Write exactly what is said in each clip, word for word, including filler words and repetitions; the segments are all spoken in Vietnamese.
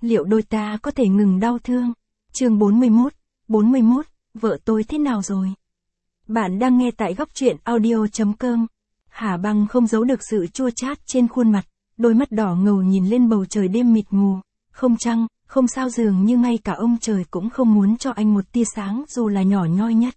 liệu đôi ta có thể ngừng đau thương? Chương bốn mươi mốt, bốn mươi mốt, vợ tôi thế nào rồi? Bạn đang nghe tại góc truyện audio chấm com. Hà Băng không giấu được sự chua chát trên khuôn mặt, đôi mắt đỏ ngầu nhìn lên bầu trời đêm mịt mù, không trăng, không sao, dường như ngay cả ông trời cũng không muốn cho anh một tia sáng dù là nhỏ nhoi nhất.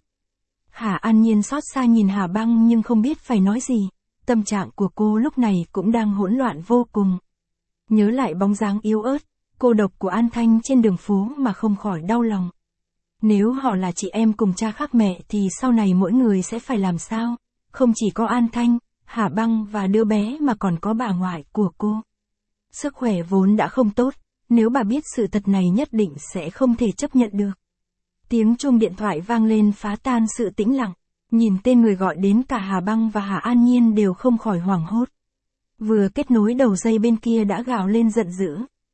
Hà An Nhiên xót xa nhìn Hà Băng nhưng không biết phải nói gì, tâm trạng của cô lúc này cũng đang hỗn loạn vô cùng. Nhớ lại bóng dáng yếu ớt, cô độc của An Thanh trên đường phố mà không khỏi đau lòng. Nếu họ là chị em cùng cha khác mẹ thì sau này mỗi người sẽ phải làm sao? Không chỉ có An Thanh, Hà Băng và đứa bé mà còn có bà ngoại của cô. Sức khỏe vốn đã không tốt, nếu bà biết sự thật này nhất định sẽ không thể chấp nhận được. Tiếng chuông điện thoại vang lên phá tan sự tĩnh lặng, nhìn tên người gọi đến cả Hà Băng và Hà An Nhiên đều không khỏi hoảng hốt. Vừa kết nối đầu dây bên kia đã gào lên giận dữ.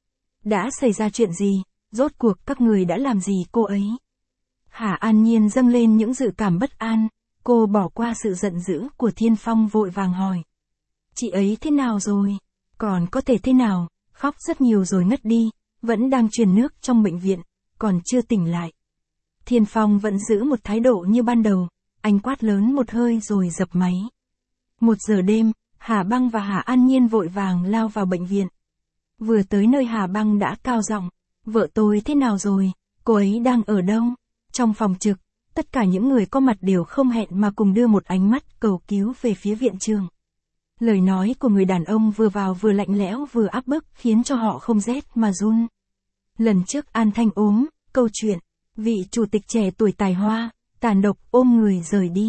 Đã xảy ra chuyện gì, rốt cuộc các người đã làm gì cô ấy? Hà An Nhiên dâng lên những dự cảm bất an, cô bỏ qua sự giận dữ của Thiên Phong vội vàng hỏi. Chị ấy thế nào rồi? Còn có thể thế nào, khóc rất nhiều rồi ngất đi, vẫn đang truyền nước trong bệnh viện, còn chưa tỉnh lại. Thiên Phong vẫn giữ một thái độ như ban đầu, anh quát lớn một hơi rồi dập máy. Một giờ đêm, Hà Băng và Hà An Nhiên vội vàng lao vào bệnh viện. Vừa tới nơi Hà Băng đã cao giọng, vợ tôi thế nào rồi, cô ấy đang ở đâu? Trong phòng trực, tất cả những người có mặt đều không hẹn mà cùng đưa một ánh mắt cầu cứu về phía viện trường. Lời nói của người đàn ông vừa vào vừa lạnh lẽo vừa áp bức khiến cho họ không rét mà run. Lần trước An Thanh ốm, câu chuyện, vị chủ tịch trẻ tuổi tài hoa, tàn độc ôm người rời đi,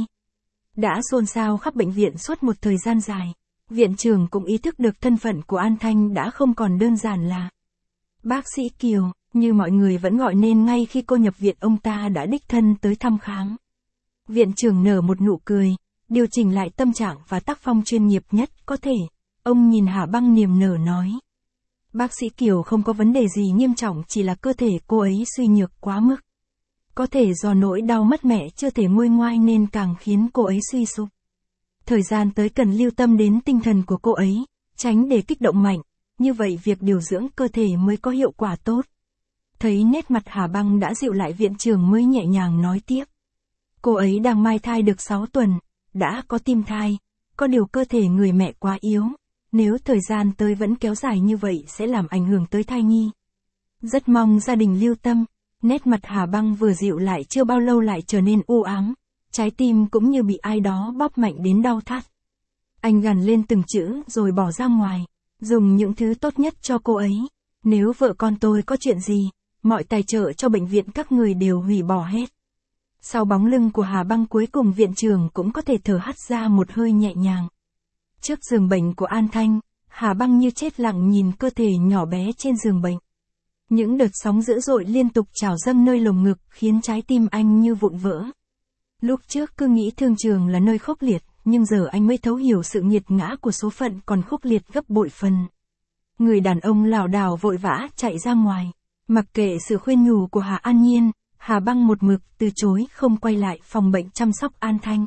đã xôn xao khắp bệnh viện suốt một thời gian dài. Viện trưởng cũng ý thức được thân phận của An Thanh đã không còn đơn giản là bác sĩ Kiều, như mọi người vẫn gọi, nên ngay khi cô nhập viện ông ta đã đích thân tới thăm khám. Viện trưởng nở một nụ cười, điều chỉnh lại tâm trạng và tác phong chuyên nghiệp nhất có thể. Ông nhìn Hà Băng niềm nở nói. Bác sĩ Kiều không có vấn đề gì nghiêm trọng, chỉ là cơ thể cô ấy suy nhược quá mức. Có thể do nỗi đau mất mẹ chưa thể nguôi ngoai nên càng khiến cô ấy suy sụp. Thời gian tới cần lưu tâm đến tinh thần của cô ấy, tránh để kích động mạnh, như vậy việc điều dưỡng cơ thể mới có hiệu quả tốt. Thấy nét mặt Hà Băng đã dịu lại, viện trưởng mới nhẹ nhàng nói tiếp. Cô ấy đang mang thai được sáu tuần, đã có tim thai, có điều cơ thể người mẹ quá yếu, nếu thời gian tới vẫn kéo dài như vậy sẽ làm ảnh hưởng tới thai nhi. Rất mong gia đình lưu tâm. Nét mặt Hà Băng vừa dịu lại chưa bao lâu lại trở nên u ám, trái tim cũng như bị ai đó bóp mạnh đến đau thắt. Anh gằn lên từng chữ rồi bỏ ra ngoài, dùng những thứ tốt nhất cho cô ấy. Nếu vợ con tôi có chuyện gì, mọi tài trợ cho bệnh viện các người đều hủy bỏ hết. Sau bóng lưng của Hà Băng cuối cùng viện trưởng cũng có thể thở hắt ra một hơi nhẹ nhàng. Trước giường bệnh của An Thanh, Hà Băng như chết lặng nhìn cơ thể nhỏ bé trên giường bệnh. Những đợt sóng dữ dội liên tục trào dâng nơi lồng ngực khiến trái tim anh như vụn vỡ. Lúc trước cứ nghĩ thương trường là nơi khốc liệt, nhưng giờ anh mới thấu hiểu sự nghiệt ngã của số phận còn khốc liệt gấp bội phần. Người đàn ông lảo đảo vội vã chạy ra ngoài. Mặc kệ sự khuyên nhủ của Hà An Nhiên, Hà Băng một mực từ chối không quay lại phòng bệnh chăm sóc An Thanh.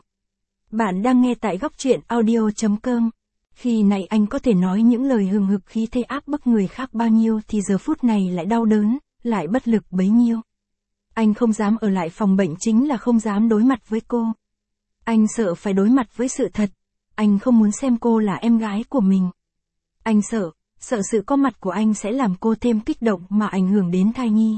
Bạn đang nghe tại góc truyện audio chấm com. Khi nãy anh có thể nói những lời hừng hực khí thế áp bức người khác bao nhiêu thì giờ phút này lại đau đớn, lại bất lực bấy nhiêu. Anh không dám ở lại phòng bệnh chính là không dám đối mặt với cô. Anh sợ phải đối mặt với sự thật. Anh không muốn xem cô là em gái của mình. Anh sợ, sợ sự có mặt của anh sẽ làm cô thêm kích động mà ảnh hưởng đến thai nhi.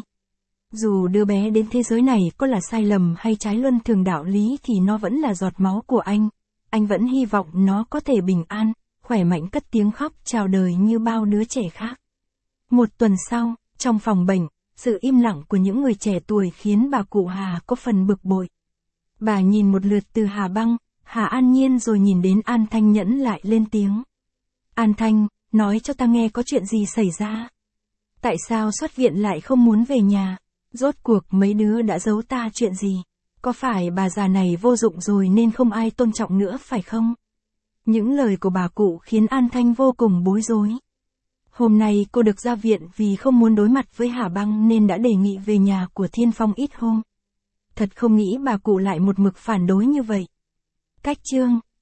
Dù đứa bé đến thế giới này có là sai lầm hay trái luân thường đạo lý thì nó vẫn là giọt máu của anh. Anh vẫn hy vọng nó có thể bình an, khỏe mạnh cất tiếng khóc chào đời như bao đứa trẻ khác. Một tuần sau, trong phòng bệnh, sự im lặng của những người trẻ tuổi khiến bà cụ Hà có phần bực bội. Bà nhìn một lượt từ Hà Băng, Hà An Nhiên rồi nhìn đến An Thanh nhẫn lại lên tiếng. An Thanh, nói cho ta nghe có chuyện gì xảy ra? Tại sao xuất viện lại không muốn về nhà? Rốt cuộc mấy đứa đã giấu ta chuyện gì? Có phải bà già này vô dụng rồi nên không ai tôn trọng nữa phải không? Những lời của bà cụ khiến An Thanh vô cùng bối rối. Hôm nay cô được ra viện vì không muốn đối mặt với Hà Băng nên đã đề nghị về nhà của Thiên Phong ít hôm. Thật không nghĩ bà cụ lại một mực phản đối như vậy. Cách chương